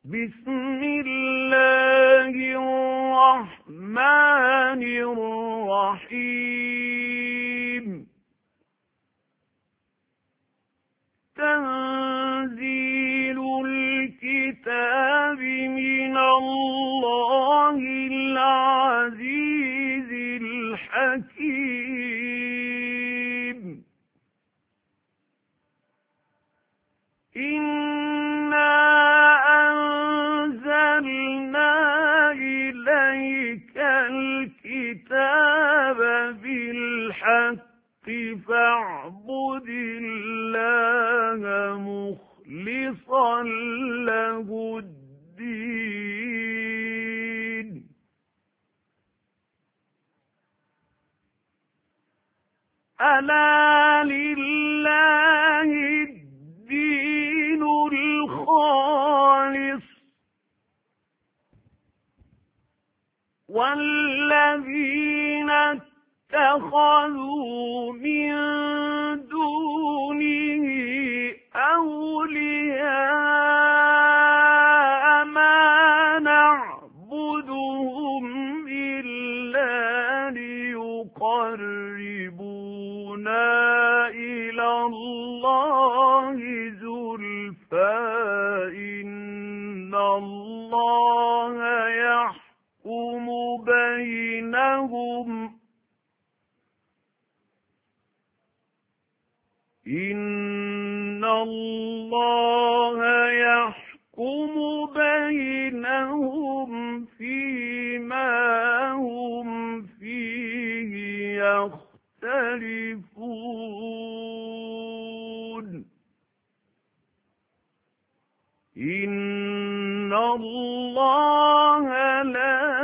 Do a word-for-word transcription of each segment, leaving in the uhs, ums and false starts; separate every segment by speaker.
Speaker 1: بسم الله الرحمن الرحيم تنزيل الكتاب من الله العزيز الحكيم إنا أنزلنا إليك الكتاب بالحق فاعبد الله مخلصا له الدين ألا لله الدين الخالص والذين اتخذوا من دونه أولياء ما نعبدهم إلا ليقربونا إلى الله زلفى إن الله يحكم بينهم إن الله يحكم بينهم فيما هم فيه يختلفون إن الله لا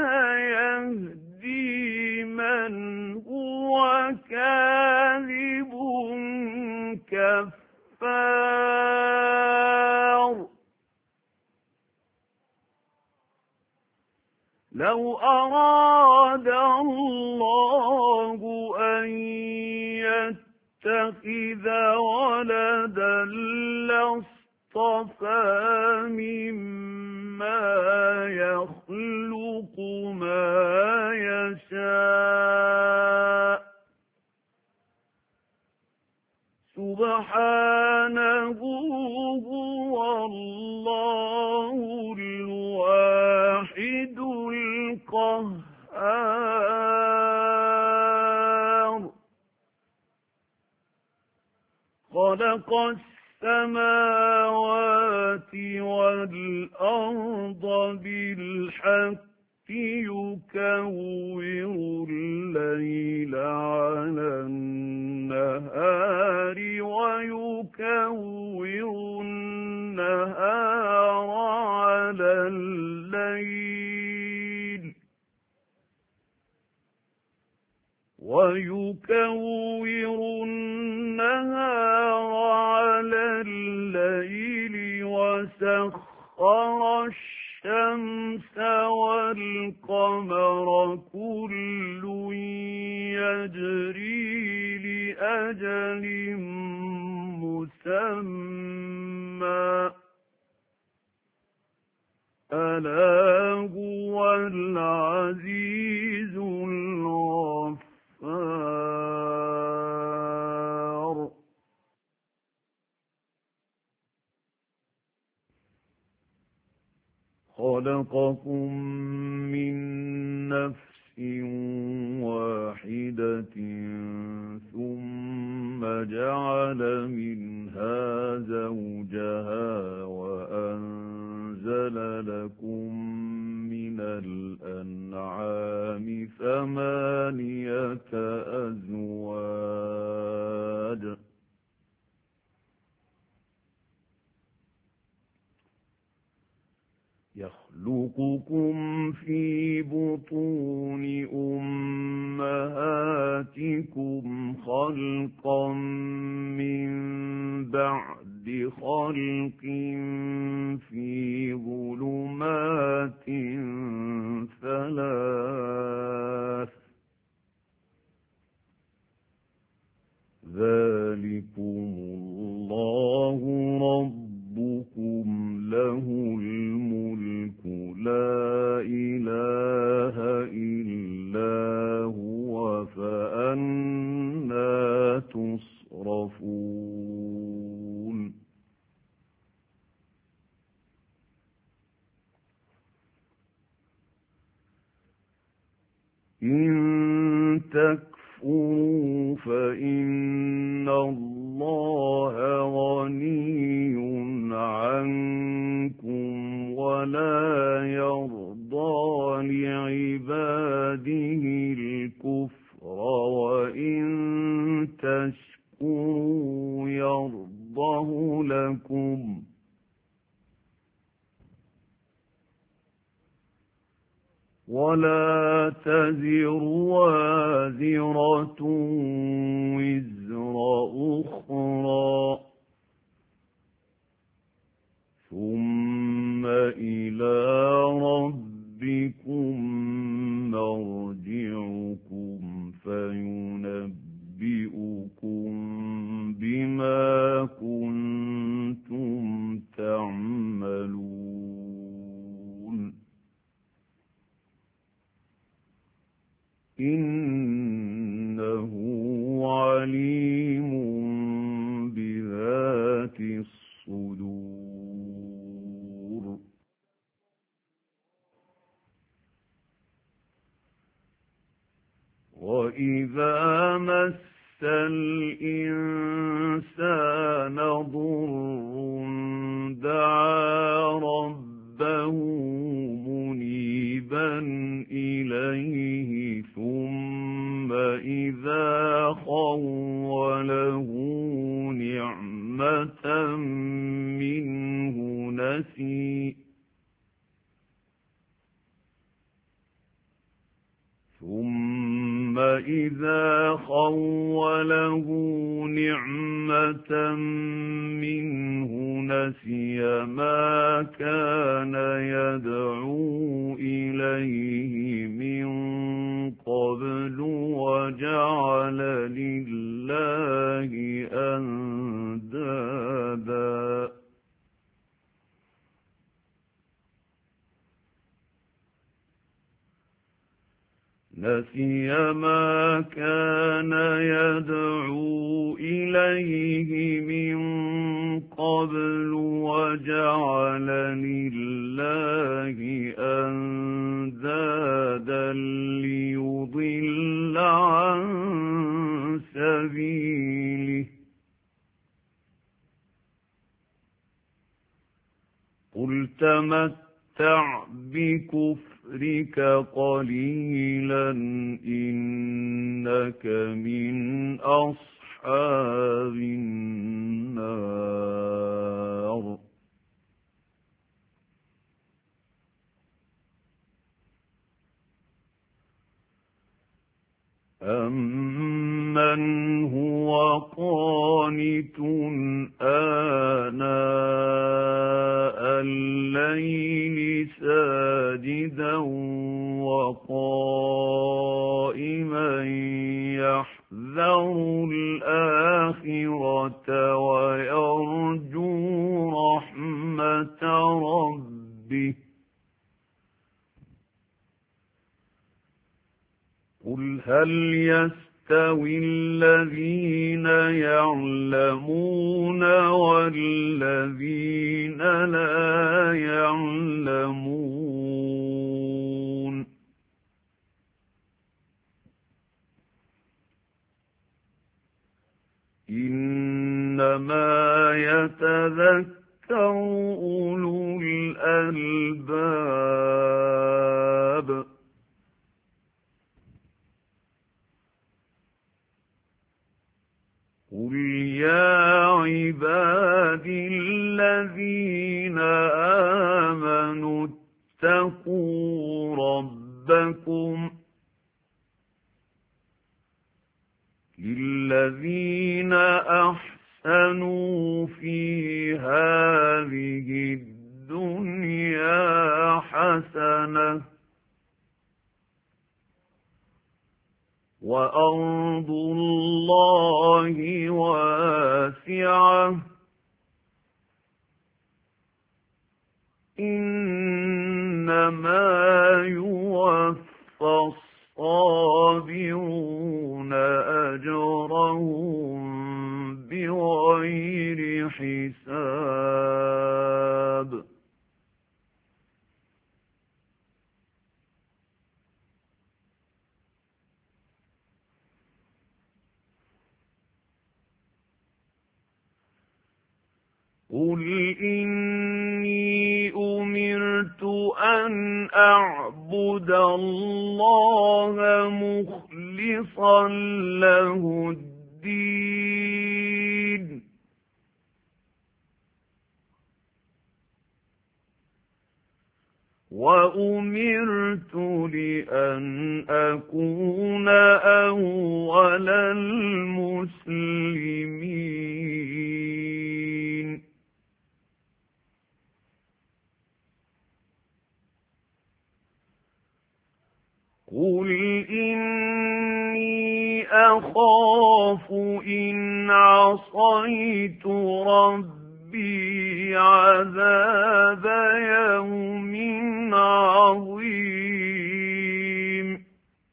Speaker 1: يهدي من هو كاذب كفار لو أراد الله أن يتخذ ولدا لاصطفى مما يخلق ما يشاء سبحانه هو الله الواحد القهار خلق السماوات والأرض بالحق يكور الليل على النهار ويكور النهار على الليل ويكور النهار على الليل وسخر الشمس والقمر كل يجري لأجل مسمى ألا هو العزيز الغفار خلقكم من نفس واحدة ثم جعل منها زوجها وأنزل لكم من الأنعام ثمانية أزواج يخلقكم في بطون أمهاتكم خلقا من بعد خلق في ظلمات ثلاث ذلكم الله ربكم له الملك إن تكفروا فإن الله غني عنكم ولا يرضى لعباده الكفر وإن تشكروا يرضه لكم ولا تزر وازرة وزر أخرى ثم إلى ربكم مرجعكم فينبئكم بما كنتم تعملون إنه عليم بذات الصدور وإذا مس الإنسان ضر دعا ربه منيبا إليه ثم إذا خوله نعمة منه نسي ثم إذا خوله نعمة منه نسي ما كان يدعو إليه من قبل وجعل لله أندادا نسي ما كان يدعو إليه من قبل وجعل لله أندادا ليضل عن سبيله قل تمتع بكفرك قليلا إنك من أصحاب النار أمن هو قانت آناء الليل ساجدا وقائما يحذر الآخرة ويرجو رحمة ربه قل هل يستوي الذين يعلمون والذين لا يعلمون إنما يتذكر أولو الألباب قل يا عبادي الذين آمنوا اتقوا ربكم للذين أحسنوا في هذه الدنيا حسنة وأرض الله واسعة إنما يوفى الصابرون أجرهم بغير حساب إني أمرت أن أعبد الله مخلصا له الدين وأمرت لأن أكون أول المسلمين قل إني أخاف إن عصيت ربي عذاب يوم عظيم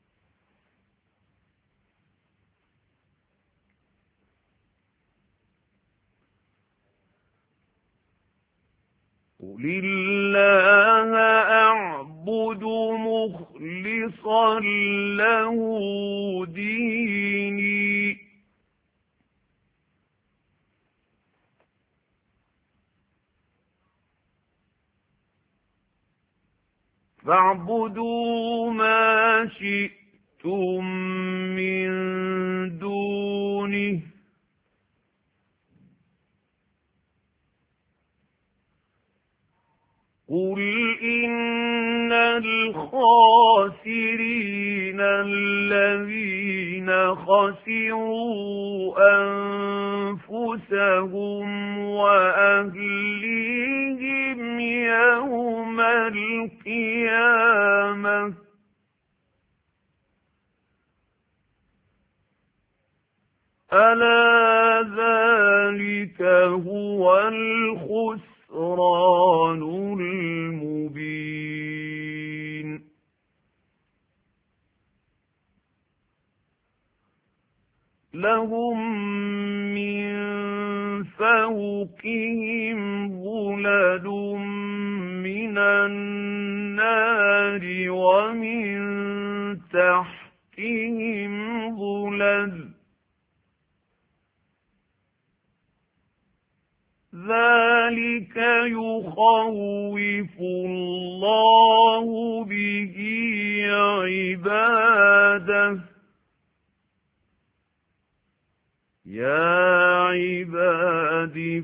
Speaker 1: قل الله أعبد مخلصا له ديني فاعبدوا ما شئتم من دونه قل إن الخاسرين الذين خسروا أنفسهم وأهليهم يوم القيامة ألا ذلك هو الخسران المبين لهم من فوقهم ظلل من النار ومن تحتهم ظلل ذلك يخوف الله به عباده يا عباد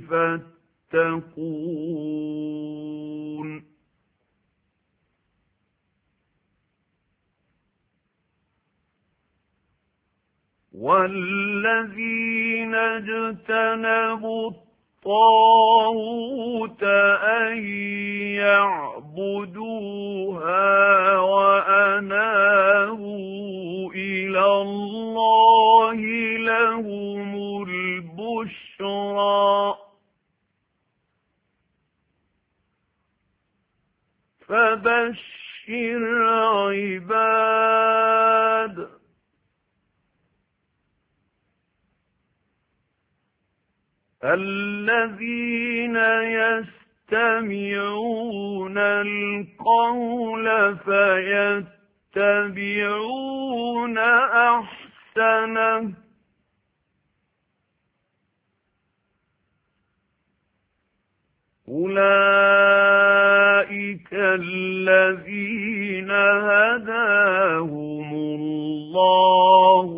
Speaker 1: فاتقون والذين اجتنبوا الطاغوت أن يعبدوها وأنابوا إلى الله لهم البشرى فبشر عباد الذين يستمعون القول فيتبعون أحسنه أولئك الذين هداهم الله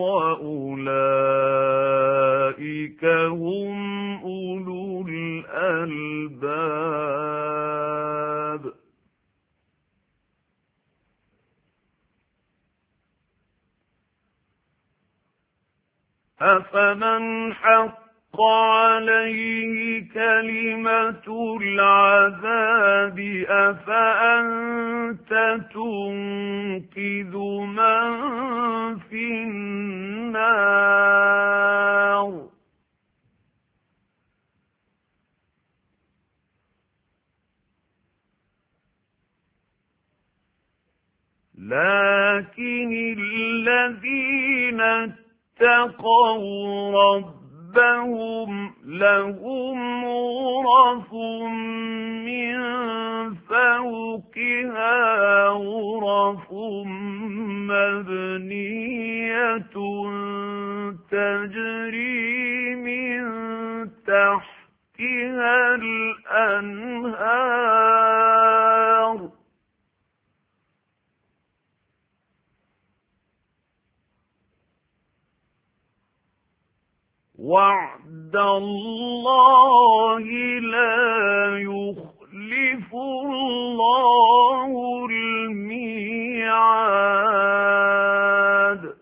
Speaker 1: وأولئك هم أولو الألباب أفمن حق عليه كلمة العذاب أفأنت تنقذ من في النار لكن الذين اتقوا ربهم لهم غرف من فوقها غرف مبنية تجري من تحتها تحتها الأنهار وعد الله لا يخلف الله الميعاد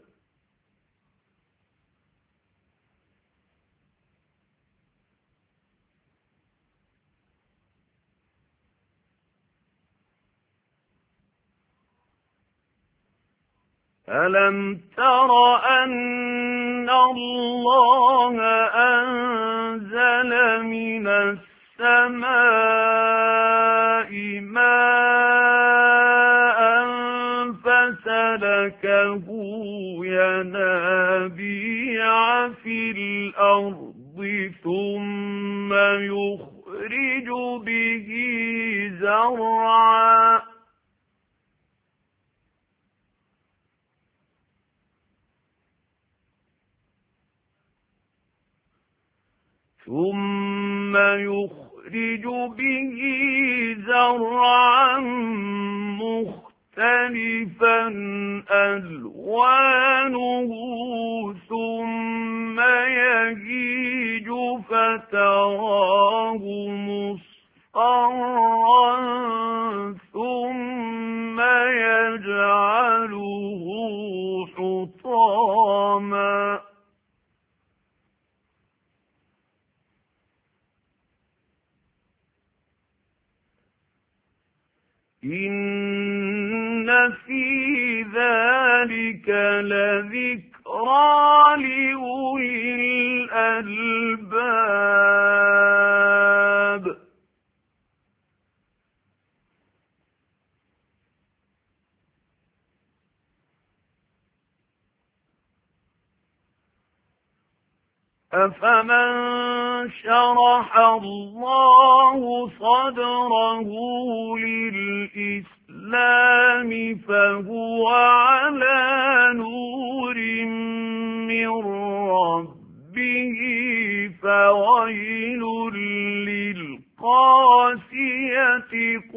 Speaker 1: ألم تر أن الله أنزل من السماء ماء فسلكه ينابيع في الأرض ثم يخرج به زرعا ثم يخرج به زرعا مختلفا ألوانه ثم يهيج فتراه مصفرا ثم يجعله حطاما إن في ذلك لذكرى لأولي الألباب أفمن شرح الله صدره للإسلام فهو على نور من ربه فويل للقاسية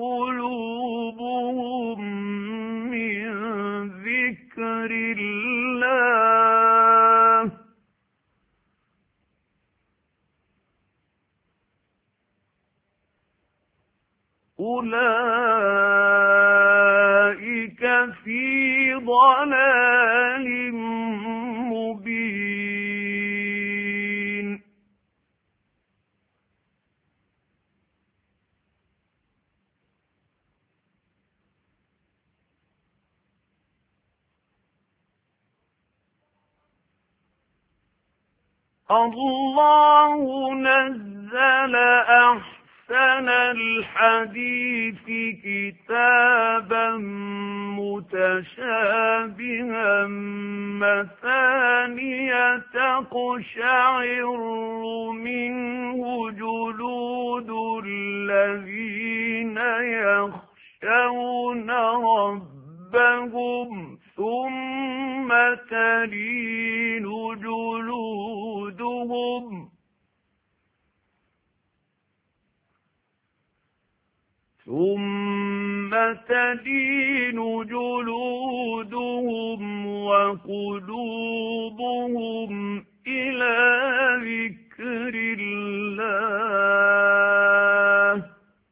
Speaker 1: قلوبهم من ذكر الله أولئك في ضلال مبين الله نزل أحسن أحسن الحديث كتابا متشابها مثانية تقشعر منه جلود الذين يخشون ربهم ثم تلين جلودهم ثم تلين جلودهم وقلوبهم إلى ذكر الله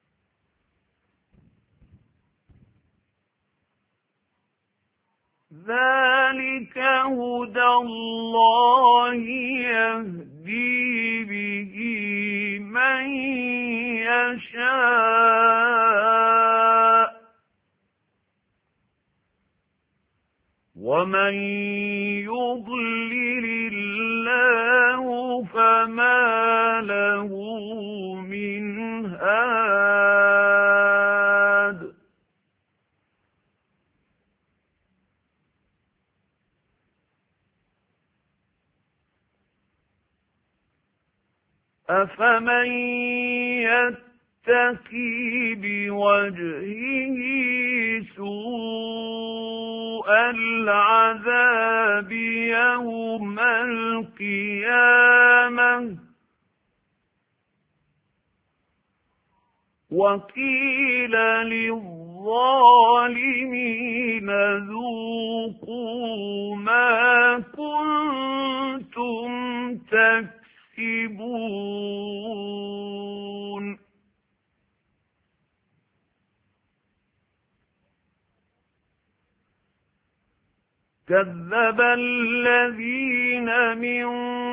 Speaker 1: ذلك هدى الله يهدي به من يشاء ومن يضلل الله فما له من هاد أفمن يتقي بوجهه سوء العذاب يوم القيامة وقيل للظالمين ذوقوا ما كنتم تكسبون كذب الذين من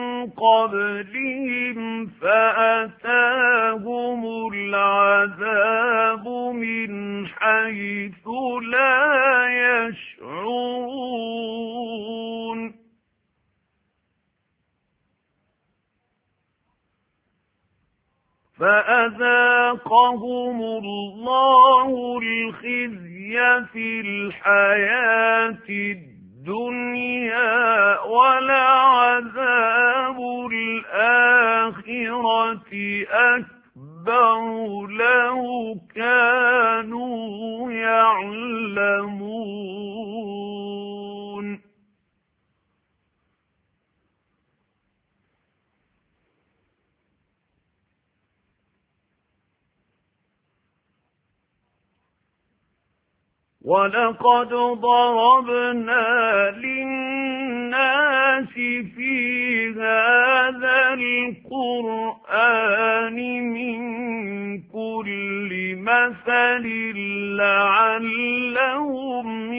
Speaker 1: قبلهم فأتاهم العذاب من حيث لا يشعرون فأذاقهم الله الخزي في الحياة الدنيا ولعذاب الآخرة أكبر لو كانوا يعلمون ولقد ضربنا للناس في هذا القرآن من كل مثل لعلهم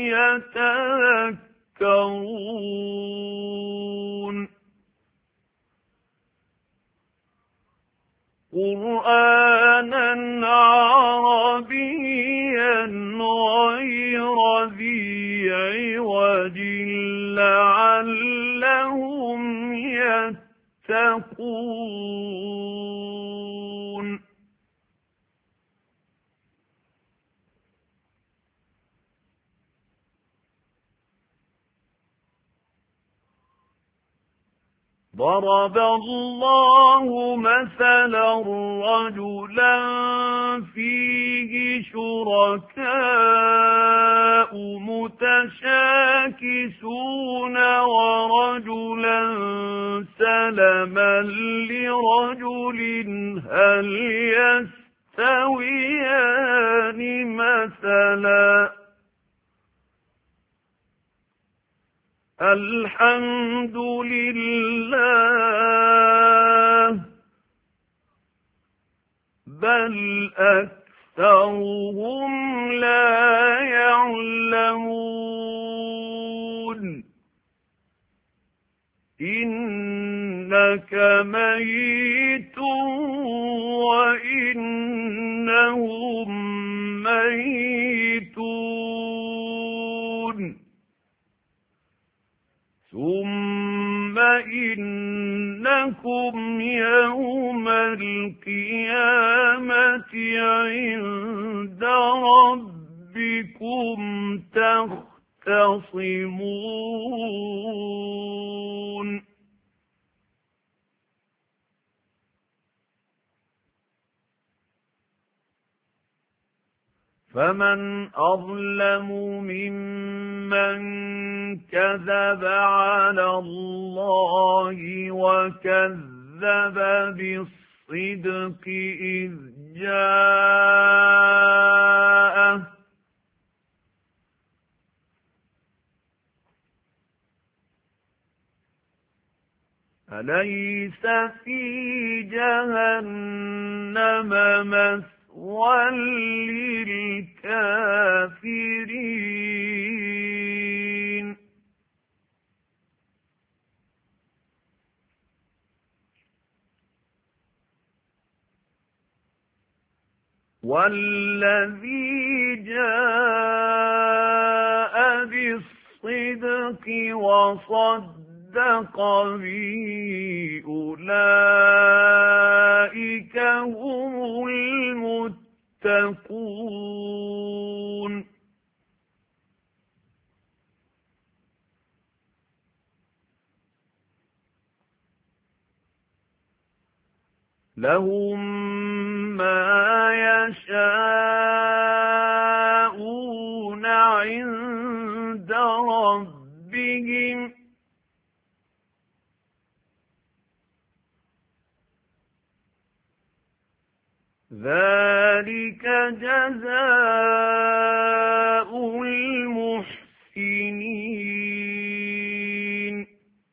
Speaker 1: يتذكرون قرآنا عربيا غير ذي عوج لعلهم يتقون ضرب الله مثلا رجلا فيه شركاء متشاكسون ورجلا سلما لرجل هل يستويان مثلا الحمد لله بل أكثرهم لا يعلمون إنك ميت وإنهم ميتون ثم إنكم يوم القيامة عند ربكم تختصمون فمن أظلم ممن كذب على الله وكذب بالصدق إذ جاءه أليس في جهنم مثوى للكافرين والذي جاء بالصدق وصدق به أولئك هم المتقون لهم ما يشاءون عند ربهم ذلك ذلك جزاء المحسنين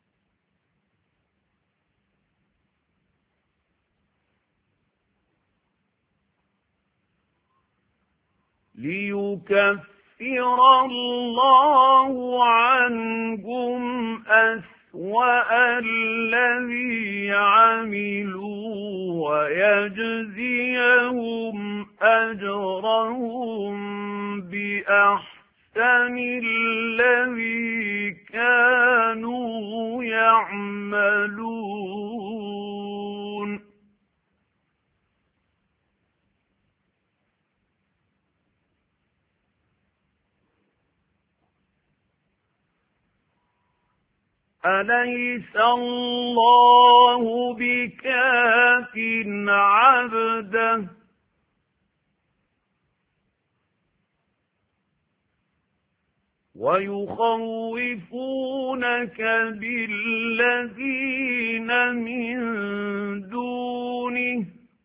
Speaker 1: ليكفر الله عنكم أسوأ الذي عملوا ويجزيهم أجرهم بأحسن الذي كانوا يعملون أليس الله بكاف عبده ويخوفونك بالذين من دونه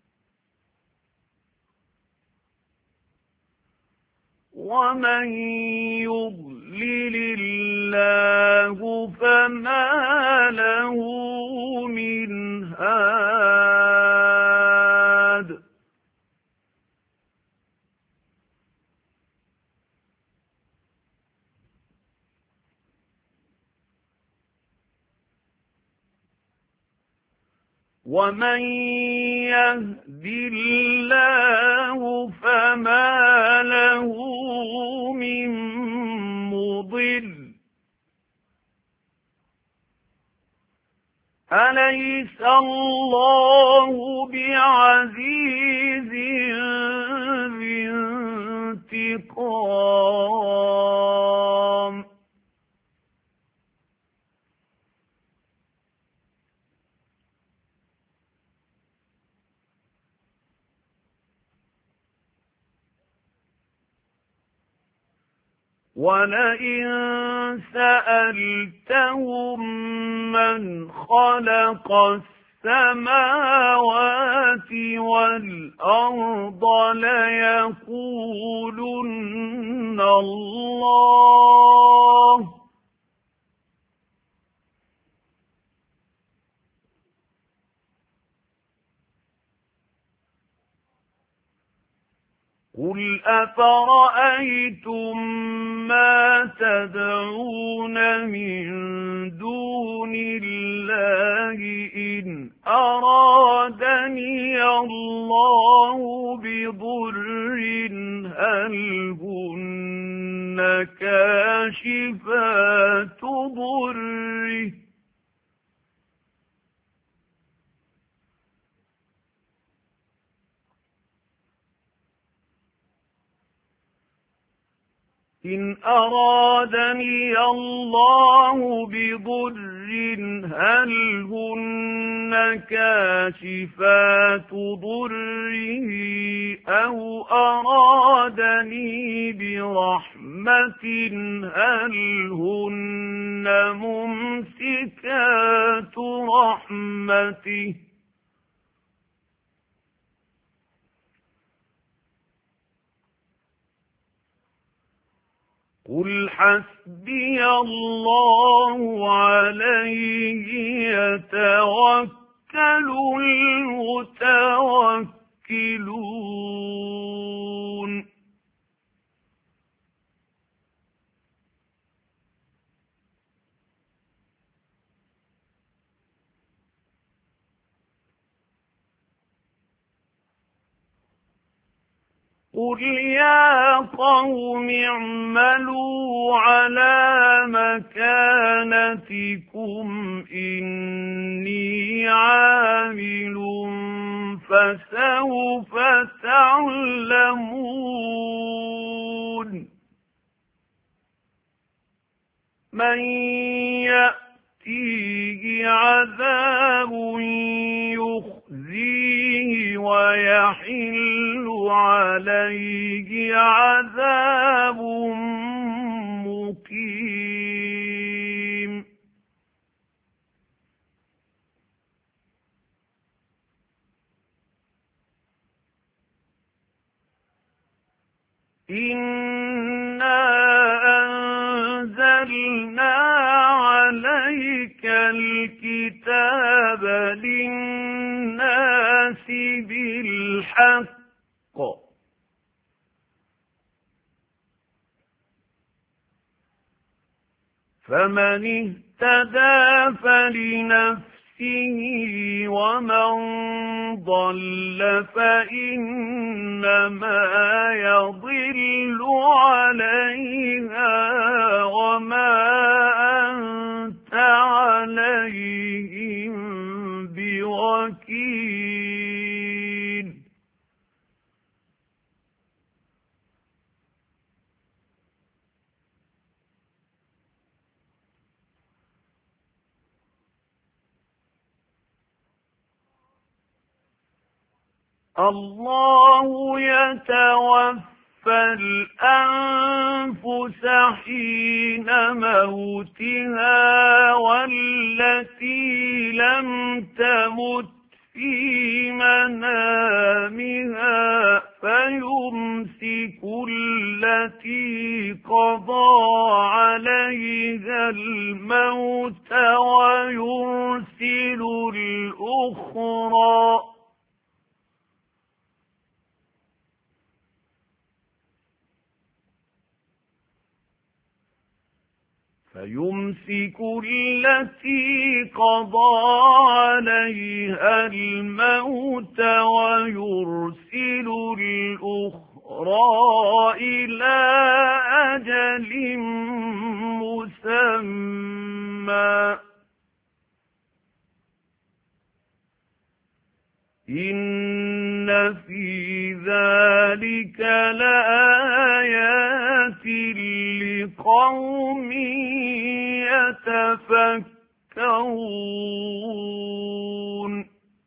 Speaker 1: ومن يضلل الله فما له من هاد ومن يهد الله فما له من مضل أليس الله بعزيز ذي انتقام ولئن سألتهم من خلق السماوات والأرض ليقولن الله قل أفرأيتم ما تدعون من دون الله إن أرادني الله بضر هل هن كاشفات ضره إن أرادني الله بضر هل هن كاشفات ضره أو أرادني برحمة هل هن ممسكات رحمته قل حسبي الله عليه يتوكل المتوكلون قل يا قوم اعملوا على مكانتكم إني عامل فسوف تعلمون من يأتيه عذاب يخزيه ويحل عليه عذاب مقيم إنا أنزلنا عليك الكتاب للناس بالحق فمن اهتدى فلنفسه ومن ضل فإنما يضل عليها وما أنت عليهم بوكيل الله يتوفى الأنفس حين موتها والتي لم تمت في منامها فيمسك التي قضى عليها الموت ويرسل الأخرى فيمسك التي قضى عليها الموت ويرسل الأخرى إلى أجل مسمى إن في ذلك لآيات لقوم يتفكرون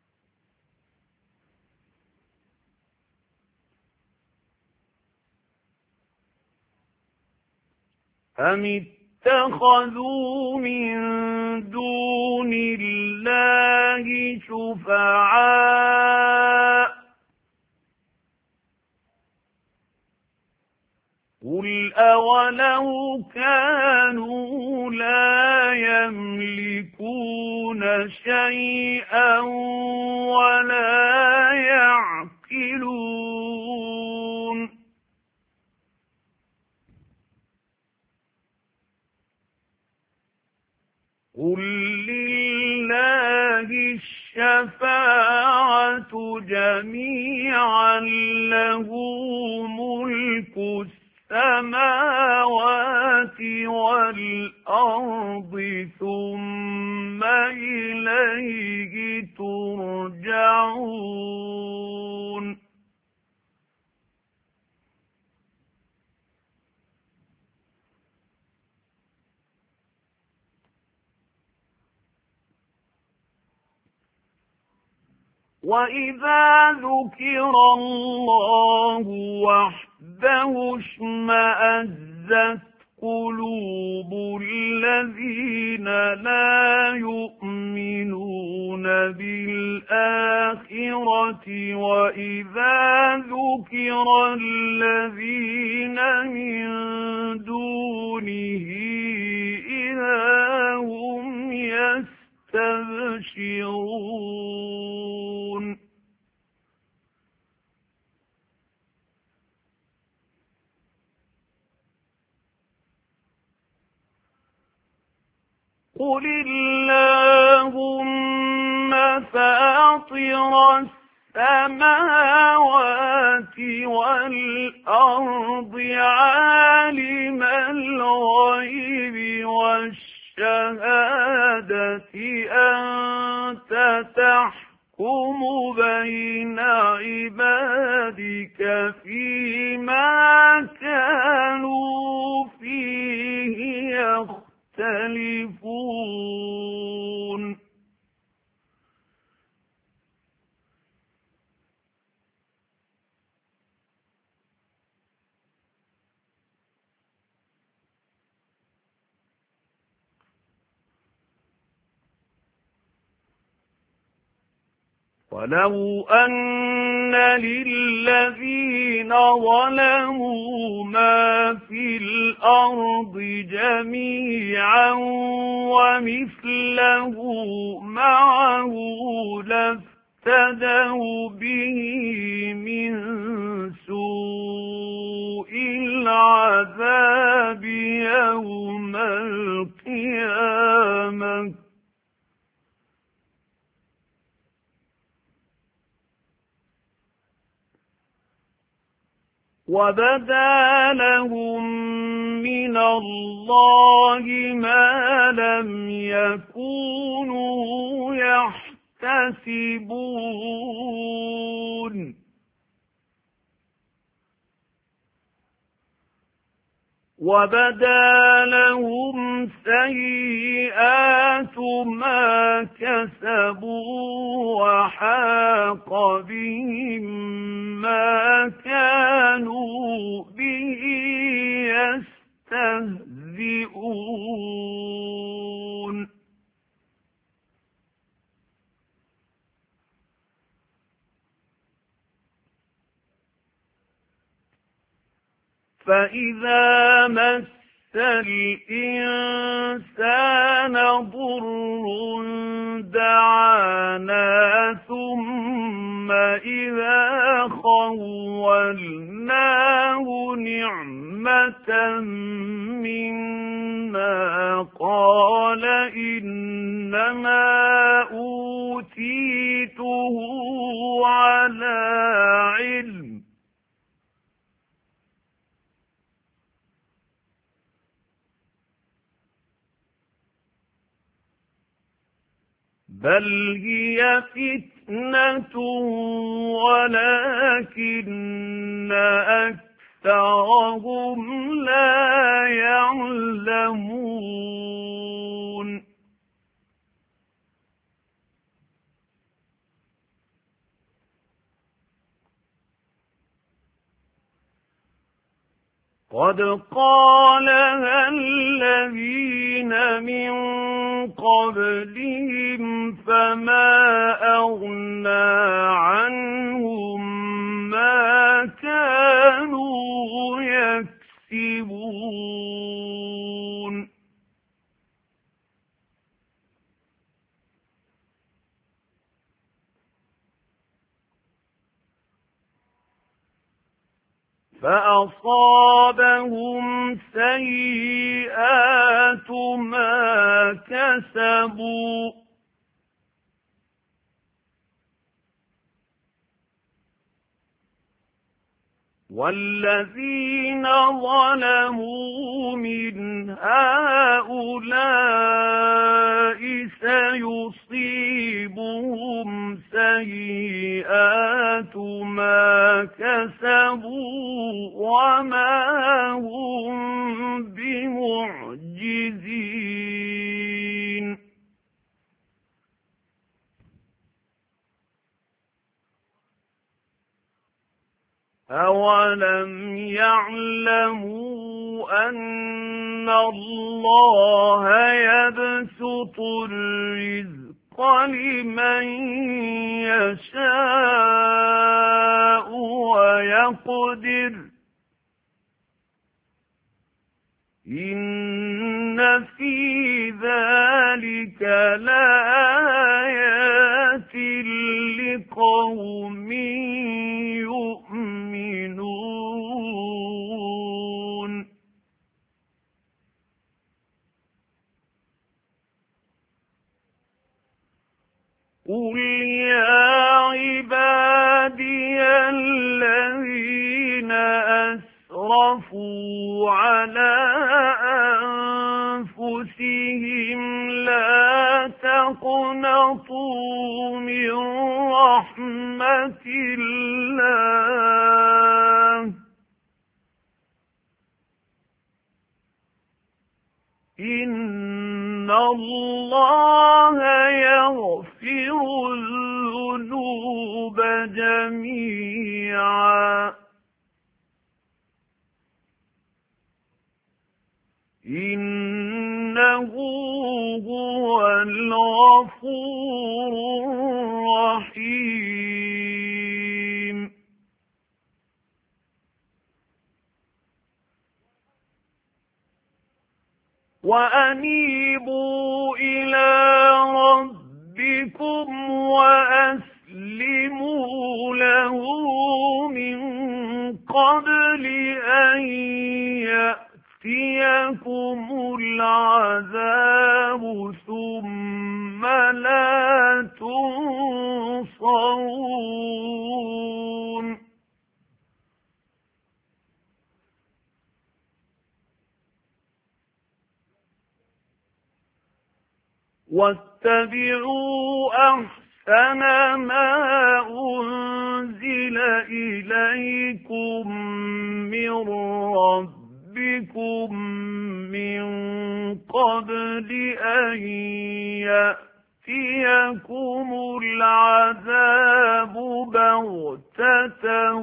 Speaker 1: أم اتخذوا من دون الله شفعاء قل أولو كانوا لا يملكون شيئا ولا يعقلون قل لله الشفاعة جميعا له ملك السماوات والأرض ثم إليه ترجعون وإذا ذكر الله وحده اشمأزت قلوب الذين لا يؤمنون بالآخرة وإذا ذكر الذين من دونه إذا هم يستبشرون قل اللهم فاطر السماوات والأرض عالم الغيب والشهادة أنت تحكم بين عبادك فيما كانوا فيه يختلفون ولو أن للذين ظلموا ما في الأرض جميعا ومثله معه لافتدوا به من سوء العذاب يوم القيامة وبدا لهم من الله ما لم يكونوا يحتسبون وبدا لهم سيئات ما كسبوا وحاق بهم ما كانوا به يستهزئون فإذا مس الإنسان ضر دعانا ثم إذا خولناه نعمة منا قال إنما أوتيته على علم بل هي فتنة ولكن أكثرهم لا يعلمون قد قالها الذين من قبلهم فما أغنى عنهم ما كانوا يكسبون فأصابهم سيئات ما كسبوا والذين ظلموا من هؤلاء سيصيبهم سيئات ما كسبوا وما هم بمعجزين أولم يعلموا أن الله يبسط الرزق لمن يشاء ويقدر إن في ذلك لآيات لقوم يؤمنون قل يا عبادي الذين أسرفوا على أنفسهم لا تقنطوا من رحمة الله إن الله يغفر الذنوب جميعا إنه هو الغفور الرحيم وأنيبوا إلى ربكم وأسلموا له من قبل أن يأتيكم العذاب ثم لا تنصرون. واتبعوا أحسن ما أنزل إليكم من ربكم من قبل أن يأتيكم العذاب بغتة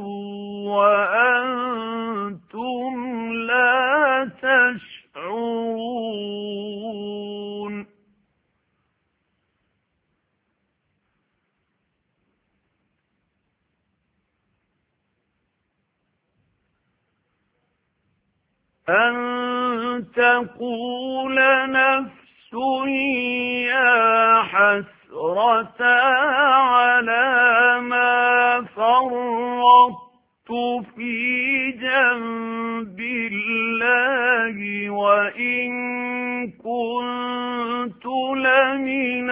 Speaker 1: وأنتم لا تشعرون. أن تقول نفس يا حسرة على ما فرطت في جنب الله وإن كنت لمن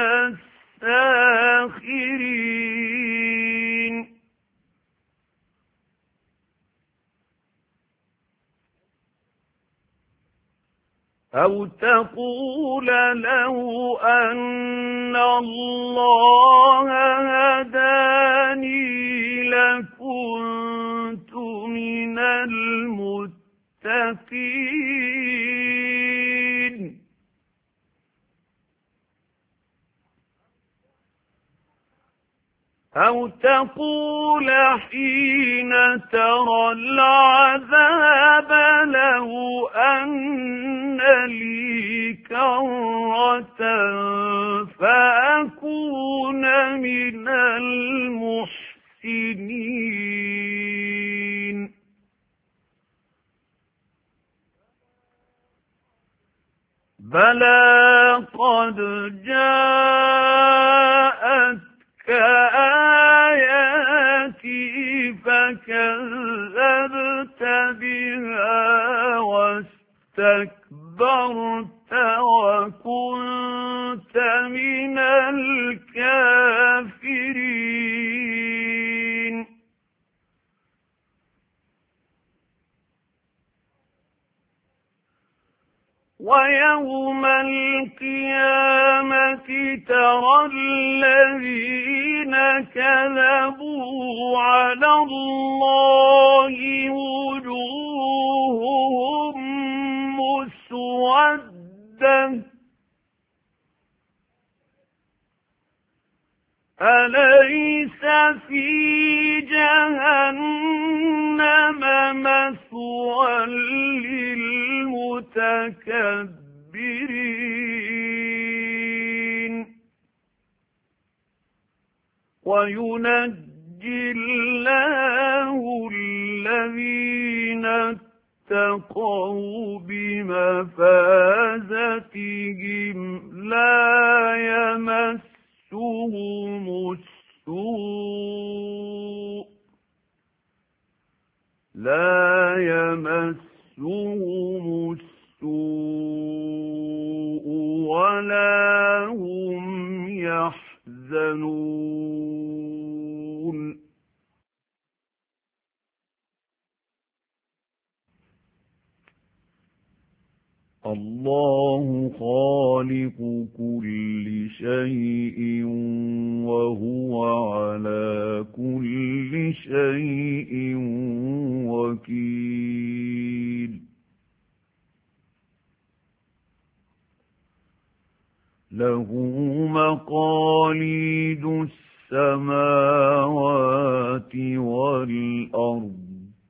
Speaker 1: الساخرين. أو تقول لو أن الله هداني لكنت من المتقين. أو تقول حين ترى العذاب لو أن لي كرة فأكون من المحسنين. بلى قد جاءتك آياتي فكذبت بها واستكبرت وكنت من الكافرين. ويوم القيامة ترى الذين كذبوا على الله وجوههم مسودة أليس في جهنم مثوى للمتكبرين. وينجي الله الذين اتقوا بمفازتهم لا يمسهم السوء لا يمسهم السوء ولا هم يحزنون. الله خالق كل شيء وهو على كل شيء وكيل. له مقاليد السماوات والأرض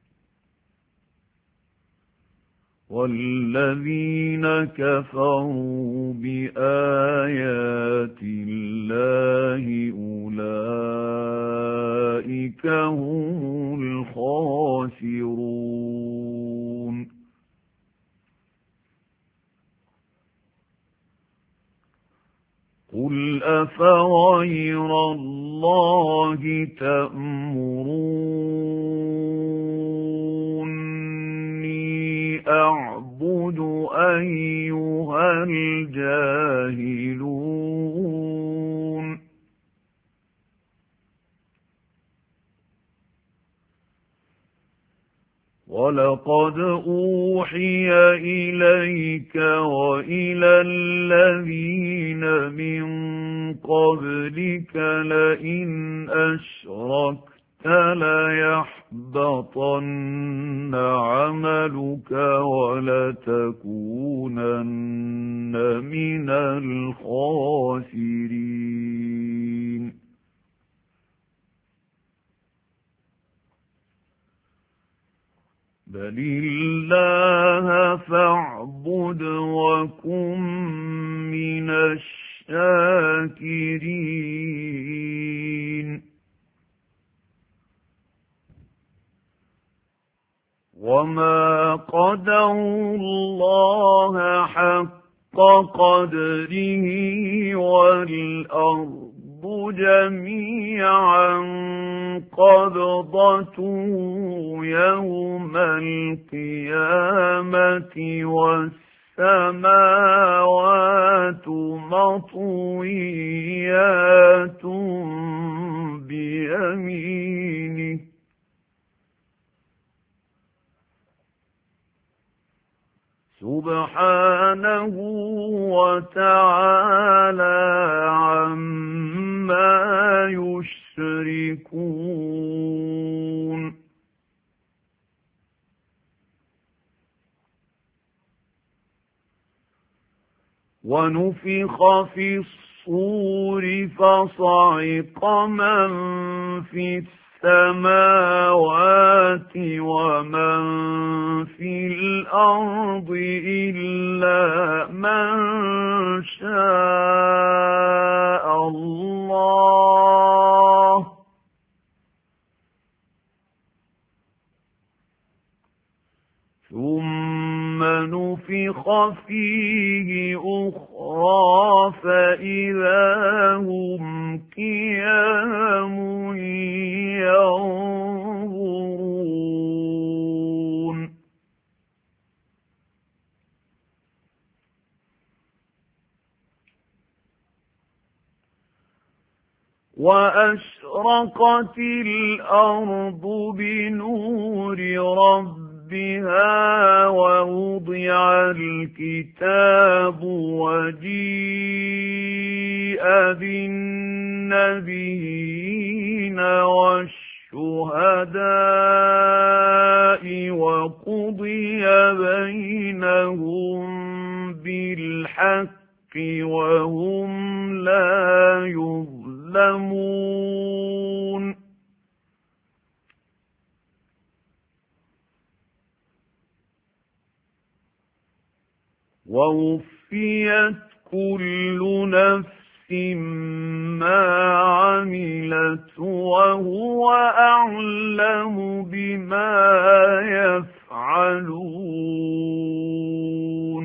Speaker 1: والذين كفروا بآيات الله أولئك هم الخاسرون. قُلْ أَفَغَيْرَ اللَّهِ تَأْمُرُونِّي أَعْبُدُ أَيُّهَا الْجَاهِلُونَ وَلَقَدْ أُوحِيَ إِلَيْكَ وَإِلَى الَّذِينَ مِن قَبْلِكَ لَئِنْ أَشْرَكْتَ لَيَحْبَطَنَّ عَمَلُكَ وَلَتَكُونَنَّ مِنَ الْخَاسِرِينَ بَلِ اللَّهَ فَاعْبُدْ وَكُن مِّنَ الشَّاكِرِينَ وَمَا قَدَرُوا اللَّهَ حَقَّ قَدْرِهِ وَالْأَرْضُ جَمِيعًا قَبْضَتُهُ يَوْمَ الْقِيَامَةِ وَالسَّمَاوَاتُ مَطْوِيَّاتٌ بِيَمِينِهِ سُبْحَانَهُ وَتَعَالَى عَمَّا يُشْرِكُونَ وَنُفِخَ فِي الصُّورِ فَصَعِقَ مَن فِي السَّمَاوَاتِ وَمَن فِي الْأَرْضِ إِلَّا مَن شَاءَ اللَّهُ ثُمَّ نُفِخَ فِيهِ أُخْرَىٰ فَإِذَا هُمْ قِيَامٌ يَنظُرُونَ وَأَشْرَقَتِ الْأَرْضُ بِنُورِ رَبِّهَا وَوُضِعَ الْكِتَابُ وَجِيءَ بِالنَّبِيِّينَ وَالشُّهَدَاءِ وَقُضِيَ بَيْنَهُم بِالْحَقِّ وَهُمْ لَا يُظْلَمُونَ وَوُفِّيَتْ كُلُّ نَفْسٍ مَا عَمِلَتْ وَهُوَ أَعْلَمُ بِمَا يَفْعَلُونَ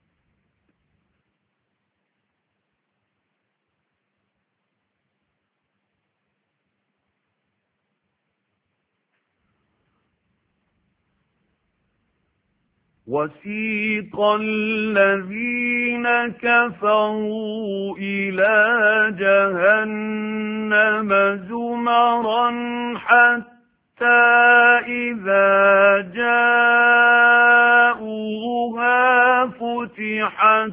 Speaker 1: وَسِيقَ الَّذِينَ كَفَرُوا إِلَى جَهَنَّمَ زُمَرًا حَتَّى إِذَا جَاءُوهَا فُتِحَتْ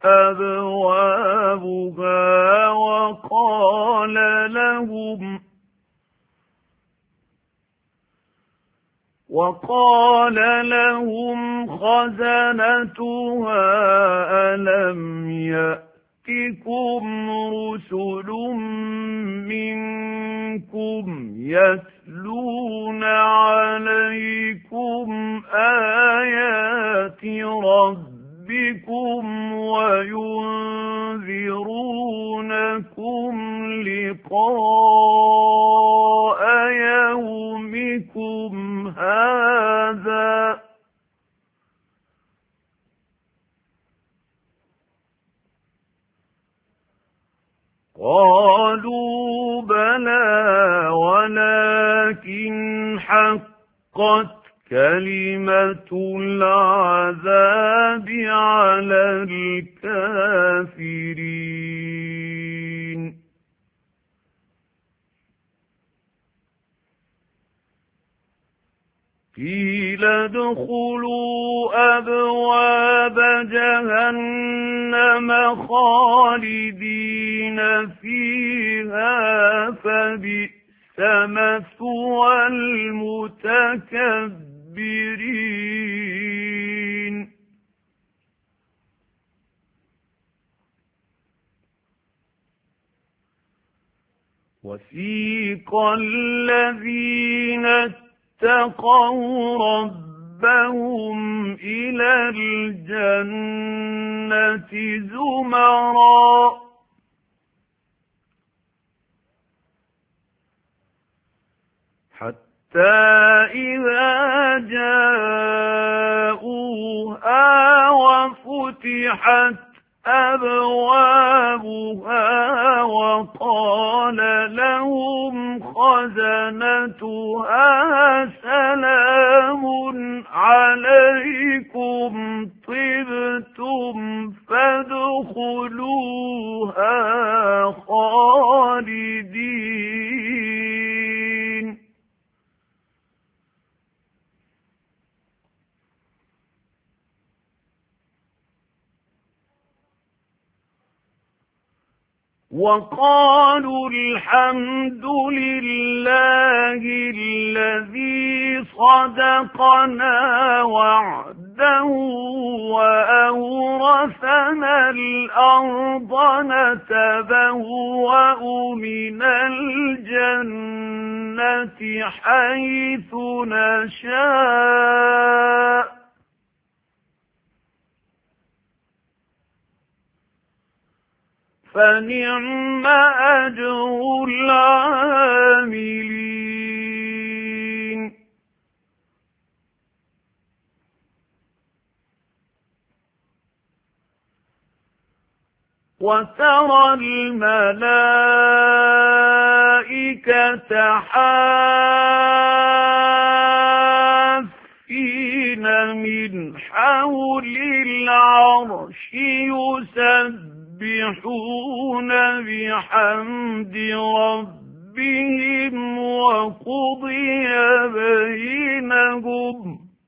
Speaker 1: أَبْوَابُهَا وَقَالَ لَهُمْ وَقَالَ لَهُمْ خَزَنَتُهَا أَلَمْ يَأْتِكُمْ رُسُلٌ مِّنكُمْ يَتْلُونَ عَلَيْكُمْ آيَاتِ رَبِّكُمْ وَيُنذِرُونَكُمْ لِقَاءَ يَوْمِكُمْ هَذَا كلمة العذاب على الكافرين قيل ادخلوا أبواب جهنم خالدين فيها فبئس مثوى المتكبرين وسيق الذين اتقوا ربهم إلى الجنة زمرا حتى إذا جاءوها وفتحت أبوابها وقال لهم خزنتها سلام عليكم طبتم فادخلوها خالدين وقالوا الحمد لله الذي صدقنا وعده وأورثنا الأرض نتبوأ من الجنة حيث نشاء فنعم أجر العاملين وترى الملائكة حافين من حول العرش يسبحون يسبحون بحمد ربهم وقضي بينهم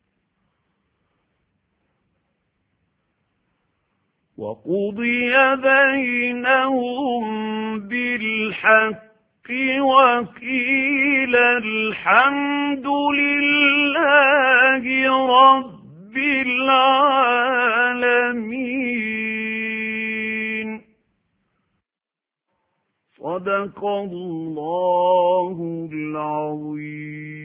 Speaker 1: وقضي بينهم بالحق وقيل الحمد لله رب العالمين صدق الله العظيم.